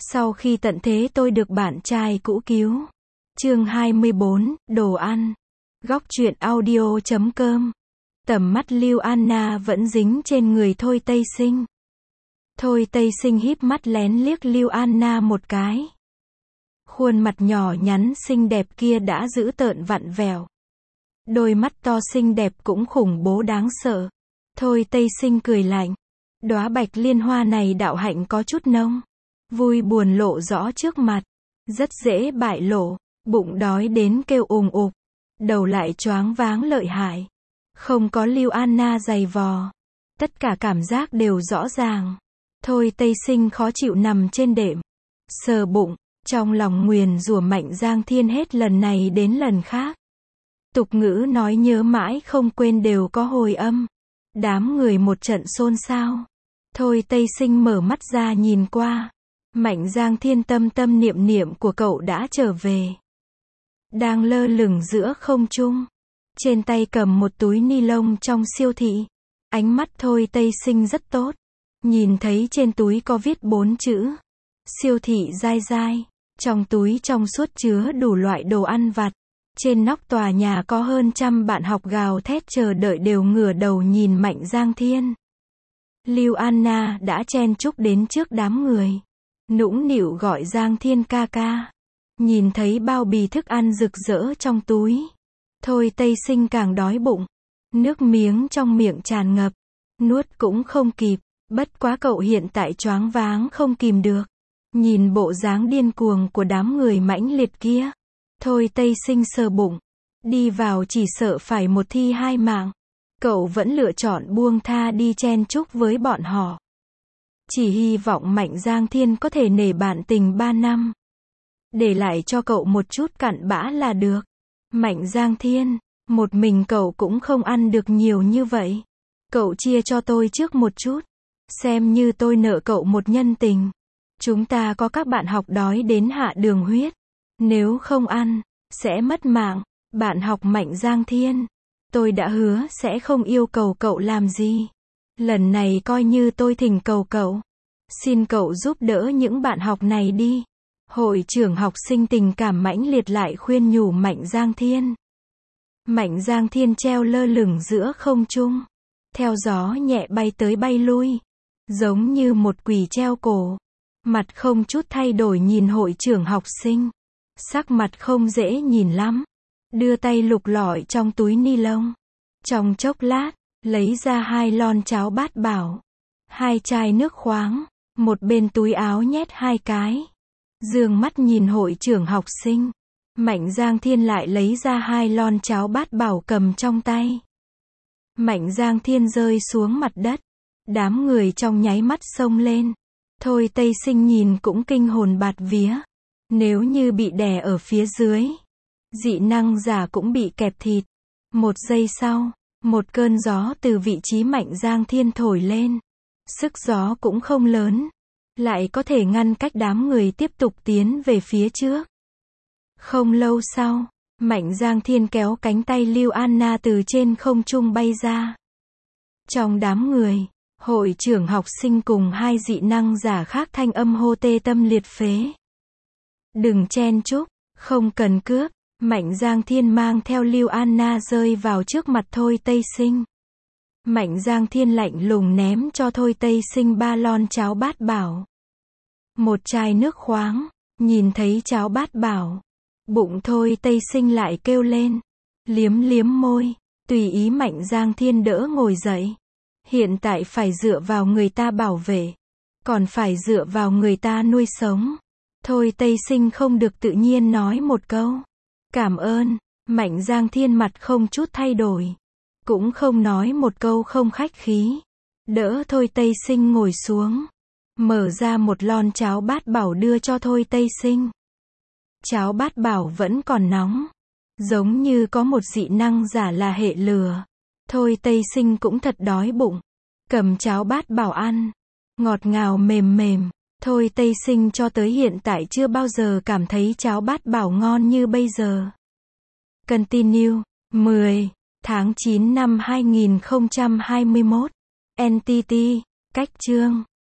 Sau khi tận thế tôi được bạn trai cũ cứu. Chương 24, đồ ăn. Góc truyện audio.com. Tầm mắt Lưu Anna vẫn dính trên người Thôi Tây Sinh. Thôi Tây Sinh híp mắt lén liếc Lưu Anna một cái. Khuôn mặt nhỏ nhắn xinh đẹp kia đã dữ tợn vặn vẹo. Đôi mắt to xinh đẹp cũng khủng bố đáng sợ. Thôi Tây Sinh cười lạnh. Đóa bạch liên hoa này đạo hạnh có chút nông. Vui buồn lộ rõ trước mặt. Rất dễ bại lộ. Bụng đói đến kêu ùng ục. Đầu lại choáng váng lợi hại. Không có Lưu Anna giày vò. Tất cả cảm giác đều rõ ràng. Thôi Tây Sinh khó chịu nằm trên đệm. Sờ bụng. Trong lòng nguyền rủa Mạnh Giang Thiên hết lần này đến lần khác. Tục ngữ nói nhớ mãi không quên đều có hồi âm. Đám người một trận xôn xao. Thôi Tây Sinh mở mắt ra nhìn qua. Mạnh Giang Thiên tâm tâm niệm niệm của cậu đã trở về. Đang lơ lửng giữa không trung. Trên tay cầm một túi ni lông trong siêu thị. Ánh mắt Thôi Tây Sinh rất tốt. Nhìn thấy trên túi có viết 4 chữ. Siêu thị dai dai. Trong túi trong suốt chứa đủ loại đồ ăn vặt. Trên nóc tòa nhà có hơn trăm bạn học gào thét chờ đợi đều ngửa đầu nhìn Mạnh Giang Thiên. Lưu Anna đã chen chúc đến trước đám người. Nũng nịu gọi Giang Thiên ca ca. Nhìn thấy bao bì thức ăn rực rỡ trong túi. Thôi Tây Sinh càng đói bụng. Nước miếng trong miệng tràn ngập. Nuốt cũng không kịp. Bất quá cậu hiện tại choáng váng không kìm được. Nhìn bộ dáng điên cuồng của đám người mãnh liệt kia. Thôi Tây Sinh sờ bụng. Đi vào chỉ sợ phải một thi hai mạng. Cậu vẫn lựa chọn buông tha đi chen chúc với bọn họ. Chỉ hy vọng Mạnh Giang Thiên có thể nể bạn tình 3 năm. Để lại cho cậu một chút cặn bã là được. Mạnh Giang Thiên, một mình cậu cũng không ăn được nhiều như vậy. Cậu chia cho tôi trước một chút. Xem như tôi nợ cậu một nhân tình. Chúng ta có các bạn học đói đến hạ đường huyết. Nếu không ăn, sẽ mất mạng. Bạn học Mạnh Giang Thiên. Tôi đã hứa sẽ không yêu cầu cậu làm gì. Lần này coi như tôi thỉnh cầu cậu. Xin cậu giúp đỡ những bạn học này đi. Hội trưởng học sinh tình cảm mãnh liệt lại khuyên nhủ Mạnh Giang Thiên. Mạnh Giang Thiên treo lơ lửng giữa không trung. Theo gió nhẹ bay tới bay lui. Giống như một quỷ treo cổ. Mặt không chút thay đổi nhìn hội trưởng học sinh. Sắc mặt không dễ nhìn lắm. Đưa tay lục lọi trong túi ni lông. Trong chốc lát, lấy ra 2 lon cháo bát bảo. 2 chai nước khoáng. Một bên túi áo nhét 2 cái. Dương mắt nhìn hội trưởng học sinh. Mạnh Giang Thiên lại lấy ra 2 lon cháo bát bảo cầm trong tay. Mạnh Giang Thiên rơi xuống mặt đất. Đám người trong nháy mắt xông lên. Thôi Tây Sinh nhìn cũng kinh hồn bạt vía. Nếu như bị đè ở phía dưới. Dị năng giả cũng bị kẹp thịt. Một giây sau, một cơn gió từ vị trí Mạnh Giang Thiên thổi lên. Sức gió cũng không lớn. Lại có thể ngăn cách đám người tiếp tục tiến về phía trước. Không lâu sau, Mạnh Giang Thiên kéo cánh tay Lưu Anna từ trên không trung bay ra. Trong đám người, hội trưởng học sinh cùng 2 dị năng giả khác thanh âm hô tê tâm liệt phế. Đừng chen chúc, không cần cướp. Mạnh Giang Thiên mang theo Lưu Anna rơi vào trước mặt Thôi Tây Sinh. Mạnh Giang Thiên lạnh lùng ném cho Thôi Tây Sinh 3 lon cháo bát bảo. 1 chai nước khoáng. Nhìn thấy cháo bát bảo. Bụng Thôi Tây Sinh lại kêu lên. Liếm liếm môi. Tùy ý Mạnh Giang Thiên đỡ ngồi dậy. Hiện tại phải dựa vào người ta bảo vệ. Còn phải dựa vào người ta nuôi sống. Thôi Tây Sinh không được tự nhiên nói một câu. Cảm ơn. Mạnh Giang Thiên mặt không chút thay đổi. Cũng không nói một câu không khách khí. Đỡ Thôi Tây Sinh ngồi xuống. Mở ra một lon cháo bát bảo đưa cho Thôi Tây Sinh. Cháo bát bảo vẫn còn nóng. Giống như có một dị năng giả là hệ lửa. Thôi Tây Sinh cũng thật đói bụng. Cầm cháo bát bảo ăn. Ngọt ngào mềm mềm. Thôi Tây Sinh cho tới hiện tại chưa bao giờ cảm thấy cháo bát bảo ngon như bây giờ. Continue. 10 tháng 9 năm 2021. NTT. Cách chương.